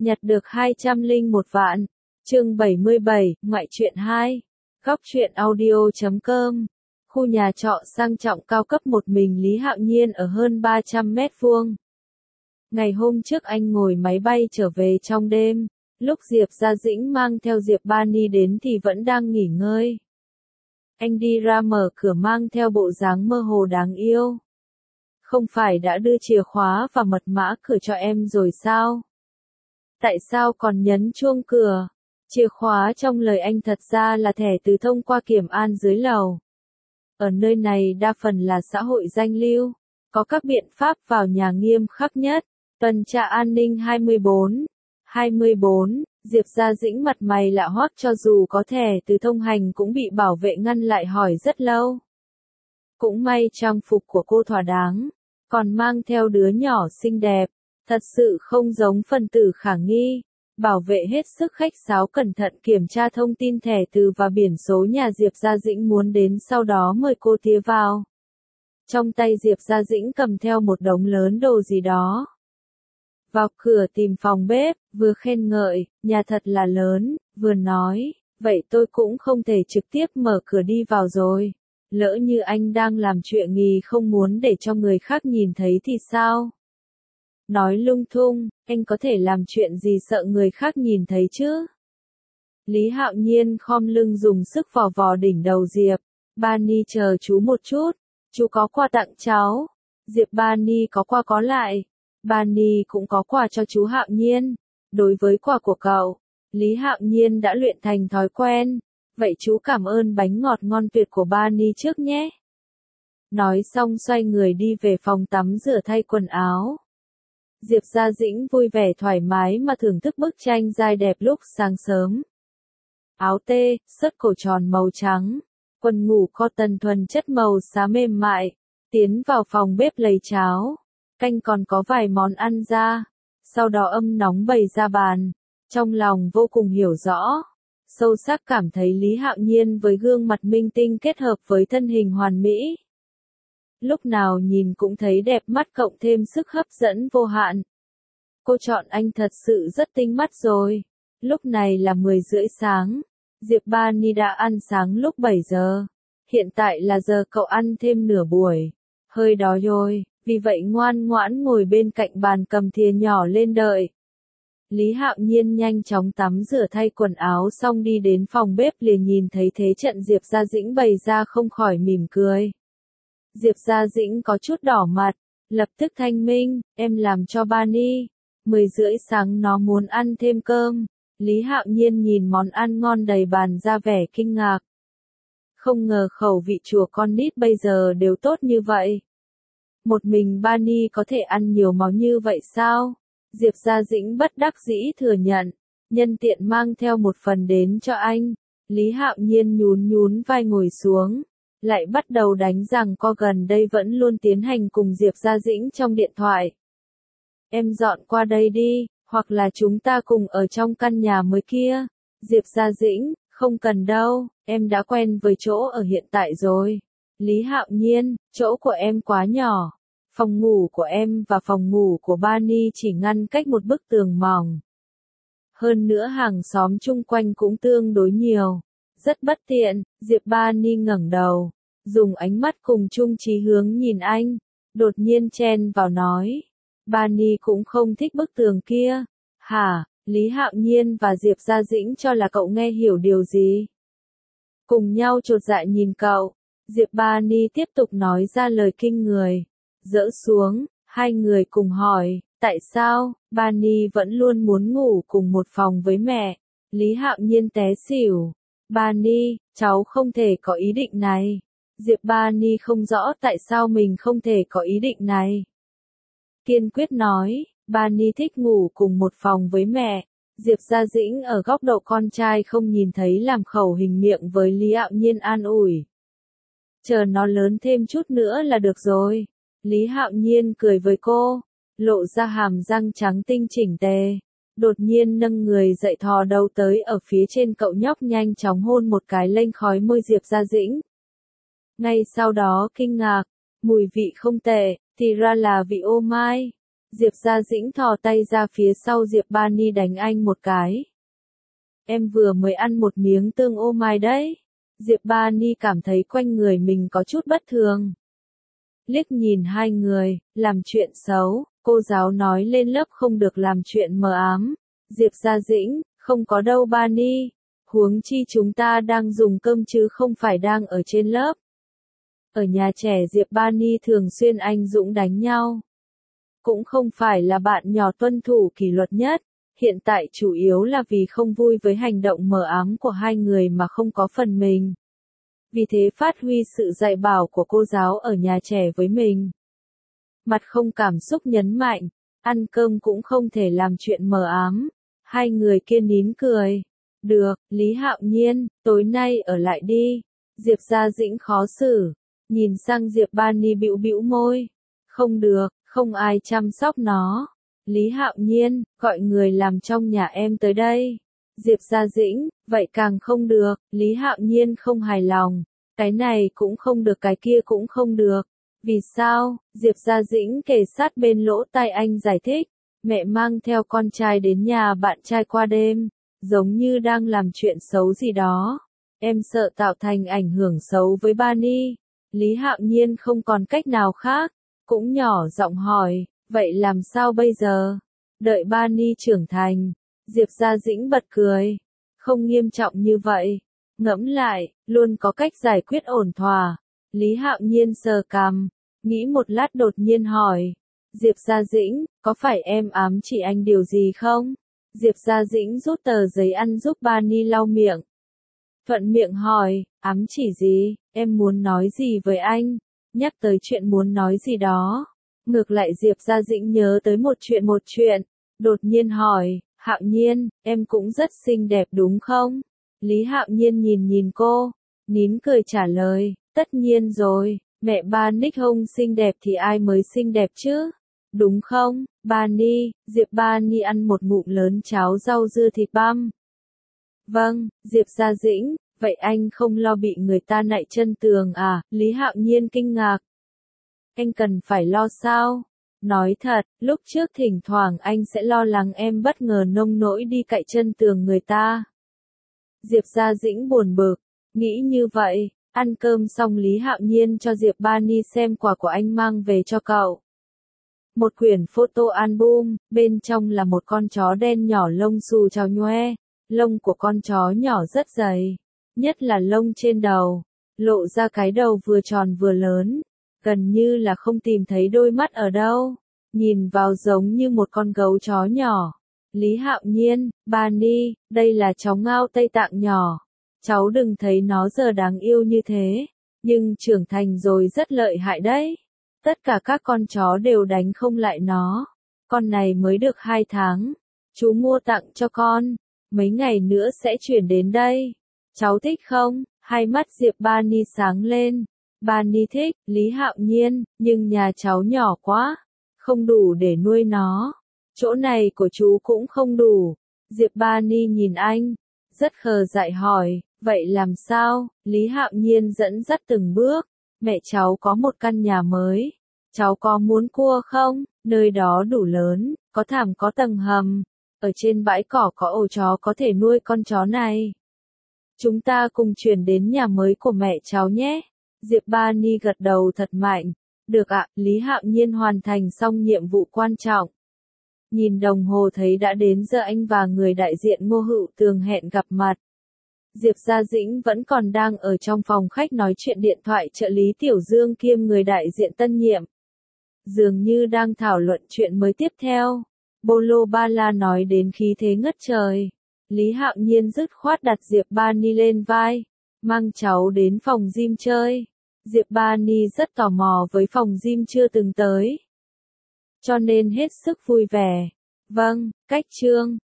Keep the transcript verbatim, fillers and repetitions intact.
Nhặt được hai trăm lẻ một vạn. Chương bảy mươi bảy, ngoại truyện hai. Góc truyện audio chấm com. Khu nhà trọ sang trọng cao cấp một mình Lý Hạo Nhiên ở hơn ba trăm mét vuông. Ngày hôm trước anh ngồi máy bay trở về trong đêm, lúc Diệp Gia Dĩnh mang theo Diệp Ba Ni đến thì vẫn đang nghỉ ngơi. Anh đi ra mở cửa mang theo bộ dáng mơ hồ đáng yêu. Không phải đã đưa chìa khóa và mật mã cửa cho em rồi sao? Tại sao còn nhấn chuông cửa? Chìa khóa trong lời anh thật ra là thẻ từ thông qua kiểm an dưới lầu. Ở nơi này đa phần là xã hội danh lưu, có các biện pháp vào nhà nghiêm khắc nhất. Tuần tra an ninh hai mươi bốn. hai mươi bốn, Diệp Gia Dĩnh mặt mày lạ hoắc cho dù có thẻ từ thông hành cũng bị bảo vệ ngăn lại hỏi rất lâu. Cũng may trang phục của cô thỏa đáng, còn mang theo đứa nhỏ xinh đẹp, thật sự không giống phần tử khả nghi. Bảo vệ hết sức khách sáo cẩn thận kiểm tra thông tin thẻ từ và biển số nhà Diệp Gia Dĩnh muốn đến, sau đó mời cô tía vào. Trong tay Diệp Gia Dĩnh cầm theo một đống lớn đồ gì đó. Vào cửa tìm phòng bếp, vừa khen ngợi, nhà thật là lớn, vừa nói, vậy tôi cũng không thể trực tiếp mở cửa đi vào rồi. Lỡ như anh đang làm chuyện nghi không muốn để cho người khác nhìn thấy thì sao? Nói lung tung, anh có thể làm chuyện gì sợ người khác nhìn thấy chứ? Lý Hạo Nhiên khom lưng dùng sức vò vò đỉnh đầu Diệp. Ba Ni chờ chú một chút, chú có quà tặng cháu. Diệp Ba Ni có qua có lại. Ba Ni cũng có quà cho chú Hạo Nhiên. Đối với quà của cậu, Lý Hạo Nhiên đã luyện thành thói quen. Vậy chú cảm ơn bánh ngọt ngon tuyệt của Ba Ni trước nhé. Nói xong xoay người đi về phòng tắm rửa thay quần áo. Diệp Gia Dĩnh vui vẻ thoải mái mà thưởng thức bức tranh giai đẹp lúc sáng sớm. Áo tê, sớt cổ tròn màu trắng, quần ngủ cotton thuần chất màu xám mềm mại, tiến vào phòng bếp lấy cháo, canh còn có vài món ăn ra, sau đó âm nóng bày ra bàn, trong lòng vô cùng hiểu rõ, sâu sắc cảm thấy Lý Hạo Nhiên với gương mặt minh tinh kết hợp với thân hình hoàn mỹ. Lúc nào nhìn cũng thấy đẹp mắt cộng thêm sức hấp dẫn vô hạn. Cô chọn anh thật sự rất tinh mắt rồi. Lúc này là mười rưỡi sáng. Diệp Ba Ni đã ăn sáng lúc bảy giờ. Hiện tại là giờ cậu ăn thêm nửa buổi. Hơi đói rồi, vì vậy ngoan ngoãn ngồi bên cạnh bàn cầm thìa nhỏ lên đợi. Lý Hạo Nhiên nhanh chóng tắm rửa thay quần áo xong đi đến phòng bếp, liền nhìn thấy thế trận Diệp Gia Dĩnh bày ra không khỏi mỉm cười. Diệp Gia Dĩnh có chút đỏ mặt, lập tức thanh minh, em làm cho Ba Ni. Mười rưỡi sáng nó muốn ăn thêm cơm. Lý Hạo Nhiên nhìn món ăn ngon đầy bàn ra vẻ kinh ngạc. Không ngờ khẩu vị chùa con nít bây giờ đều tốt như vậy. Một mình Ba Ni có thể ăn nhiều món như vậy sao? Diệp Gia Dĩnh bất đắc dĩ thừa nhận, nhân tiện mang theo một phần đến cho anh. Lý Hạo Nhiên nhún nhún vai ngồi xuống. Lại bắt đầu đánh rằng co gần đây vẫn luôn tiến hành cùng Diệp Gia Dĩnh trong điện thoại. Em dọn qua đây đi, hoặc là chúng ta cùng ở trong căn nhà mới kia. Diệp Gia Dĩnh, không cần đâu, em đã quen với chỗ ở hiện tại rồi. Lý Hạo Nhiên, chỗ của em quá nhỏ. Phòng ngủ của em và phòng ngủ của Ba Ni chỉ ngăn cách một bức tường mỏng. Hơn nữa hàng xóm chung quanh cũng tương đối nhiều. Rất bất tiện. Diệp Ba Ni ngẩng đầu, dùng ánh mắt cùng chung chí hướng nhìn anh, đột nhiên chen vào nói. Ba Ni cũng không thích bức tường kia. Hả? Lý Hạo Nhiên và Diệp Gia Dĩnh cho là cậu nghe hiểu điều gì? Cùng nhau chột dạ nhìn cậu. Diệp Ba Ni tiếp tục nói ra lời kinh người. Dỡ xuống, hai người cùng hỏi, tại sao? Ba Ni vẫn luôn muốn ngủ cùng một phòng với mẹ. Lý Hạo Nhiên té xỉu. Ba Ni, cháu không thể có ý định này. Diệp Ba Ni không rõ tại sao mình không thể có ý định này. Kiên quyết nói, Ba Ni thích ngủ cùng một phòng với mẹ. Diệp Gia Dĩnh ở góc độ con trai không nhìn thấy làm khẩu hình miệng với Lý Hạo Nhiên an ủi. Chờ nó lớn thêm chút nữa là được rồi. Lý Hạo Nhiên cười với cô, lộ ra hàm răng trắng tinh chỉnh tề. Đột nhiên nâng người dậy thò đầu tới ở phía trên cậu nhóc, nhanh chóng hôn một cái lên khói môi Diệp Gia Dĩnh. Ngay sau đó kinh ngạc, mùi vị không tệ, thì ra là vị ô mai. Diệp Gia Dĩnh thò tay ra phía sau Diệp Ba Ni đánh anh một cái. Em vừa mới ăn một miếng tương ô mai đấy. Diệp Ba Ni cảm thấy quanh người mình có chút bất thường. Liếc nhìn hai người, làm chuyện xấu, cô giáo nói lên lớp không được làm chuyện mờ ám. Diệp Gia Dĩnh, không có đâu Ba Ni. Huống chi chúng ta đang dùng cơm chứ không phải đang ở trên lớp. Ở nhà trẻ Diệp Ba Ni thường xuyên anh dũng đánh nhau. Cũng không phải là bạn nhỏ tuân thủ kỷ luật nhất. Hiện tại chủ yếu là vì không vui với hành động mờ ám của hai người mà không có phần mình. Vì thế phát huy sự dạy bảo của cô giáo ở nhà trẻ với mình. Mặt không cảm xúc nhấn mạnh, ăn cơm cũng không thể làm chuyện mờ ám. Hai người kia nín cười. Được, Lý Hạo Nhiên, tối nay ở lại đi. Diệp Gia Dĩnh khó xử. Nhìn sang Diệp Ba Ni bĩu bĩu môi. Không được, không ai chăm sóc nó. Lý Hạo Nhiên, gọi người làm trong nhà em tới đây. Diệp Gia Dĩnh, vậy càng không được. Lý Hạo Nhiên không hài lòng. Cái này cũng không được cái kia cũng không được. Vì sao? Diệp Gia Dĩnh kề sát bên lỗ tai anh giải thích. Mẹ mang theo con trai đến nhà bạn trai qua đêm. Giống như đang làm chuyện xấu gì đó. Em sợ tạo thành ảnh hưởng xấu với Ba Ni. Lý Hạo Nhiên không còn cách nào khác. Cũng nhỏ giọng hỏi, vậy làm sao bây giờ? Đợi Ba Ni trưởng thành. Diệp Gia Dĩnh bật cười. Không nghiêm trọng như vậy. Ngẫm lại, luôn có cách giải quyết ổn thỏa. Lý Hạo Nhiên sờ cằm. Nghĩ một lát đột nhiên hỏi. Diệp Gia Dĩnh, có phải em ám chỉ anh điều gì không? Diệp Gia Dĩnh rút tờ giấy ăn giúp Ba Ni lau miệng. Thuận miệng hỏi, ám chỉ gì, em muốn nói gì với anh? Nhắc tới chuyện muốn nói gì đó. Ngược lại Diệp Gia Dĩnh nhớ tới một chuyện một chuyện. Đột nhiên hỏi, Hạo Nhiên, em cũng rất xinh đẹp đúng không? Lý Hạo Nhiên nhìn nhìn cô. Nín cười trả lời, tất nhiên rồi, mẹ Ba Nick Hông xinh đẹp thì ai mới xinh đẹp chứ? Đúng không, Ba Ni? Diệp Ba Ni ăn một ngụm lớn cháo rau dưa thịt băm. Vâng, Diệp Gia Dĩnh, vậy anh không lo bị người ta nạy chân tường à? Lý Hạo Nhiên kinh ngạc. Anh cần phải lo sao? Nói thật, lúc trước thỉnh thoảng anh sẽ lo lắng em bất ngờ nông nỗi đi cạy chân tường người ta. Diệp Gia Dĩnh buồn bực, nghĩ như vậy, ăn cơm xong Lý Hạo Nhiên cho Diệp Ba Ni xem quà của anh mang về cho cậu. Một quyển photo album, bên trong là một con chó đen nhỏ lông xù chào nhoe, lông của con chó nhỏ rất dày, nhất là lông trên đầu, lộ ra cái đầu vừa tròn vừa lớn, gần như là không tìm thấy đôi mắt ở đâu, nhìn vào giống như một con gấu chó nhỏ. Lý Hạo Nhiên, Ba Ni, đây là cháu ngao Tây Tạng nhỏ, cháu đừng thấy nó giờ đáng yêu như thế, nhưng trưởng thành rồi rất lợi hại đấy. Tất cả các con chó đều đánh không lại nó. Con này mới được hai tháng. Chú mua tặng cho con. Mấy ngày nữa sẽ chuyển đến đây. Cháu thích không? Hai mắt Diệp Ba Ni sáng lên. Ba Ni thích, Lý Hạo Nhiên, nhưng nhà cháu nhỏ quá. Không đủ để nuôi nó. Chỗ này của chú cũng không đủ. Diệp Ba Ni nhìn anh. Rất khờ dại hỏi, vậy làm sao? Lý Hạo Nhiên dẫn dắt từng bước. Mẹ cháu có một căn nhà mới. Cháu có muốn cua không? Nơi đó đủ lớn, có thảm có tầng hầm. Ở trên bãi cỏ có ổ chó có thể nuôi con chó này. Chúng ta cùng chuyển đến nhà mới của mẹ cháu nhé. Diệp Ba Ni gật đầu thật mạnh. Được ạ, Lý Hạo Nhiên hoàn thành xong nhiệm vụ quan trọng. Nhìn đồng hồ thấy đã đến giờ anh và người đại diện Ngô Hữu Tường hẹn gặp mặt. Diệp Gia Dĩnh vẫn còn đang ở trong phòng khách nói chuyện điện thoại trợ lý Tiểu Dương kiêm người đại diện tân nhiệm. Dường như đang thảo luận chuyện mới tiếp theo. Bolo Ba La nói đến khí thế ngất trời. Lý Hạo Nhiên dứt khoát đặt Diệp Ba Ni lên vai. Mang cháu đến phòng gym chơi. Diệp Ba Ni rất tò mò với phòng gym chưa từng tới. Cho nên hết sức vui vẻ. Vâng, cách chương.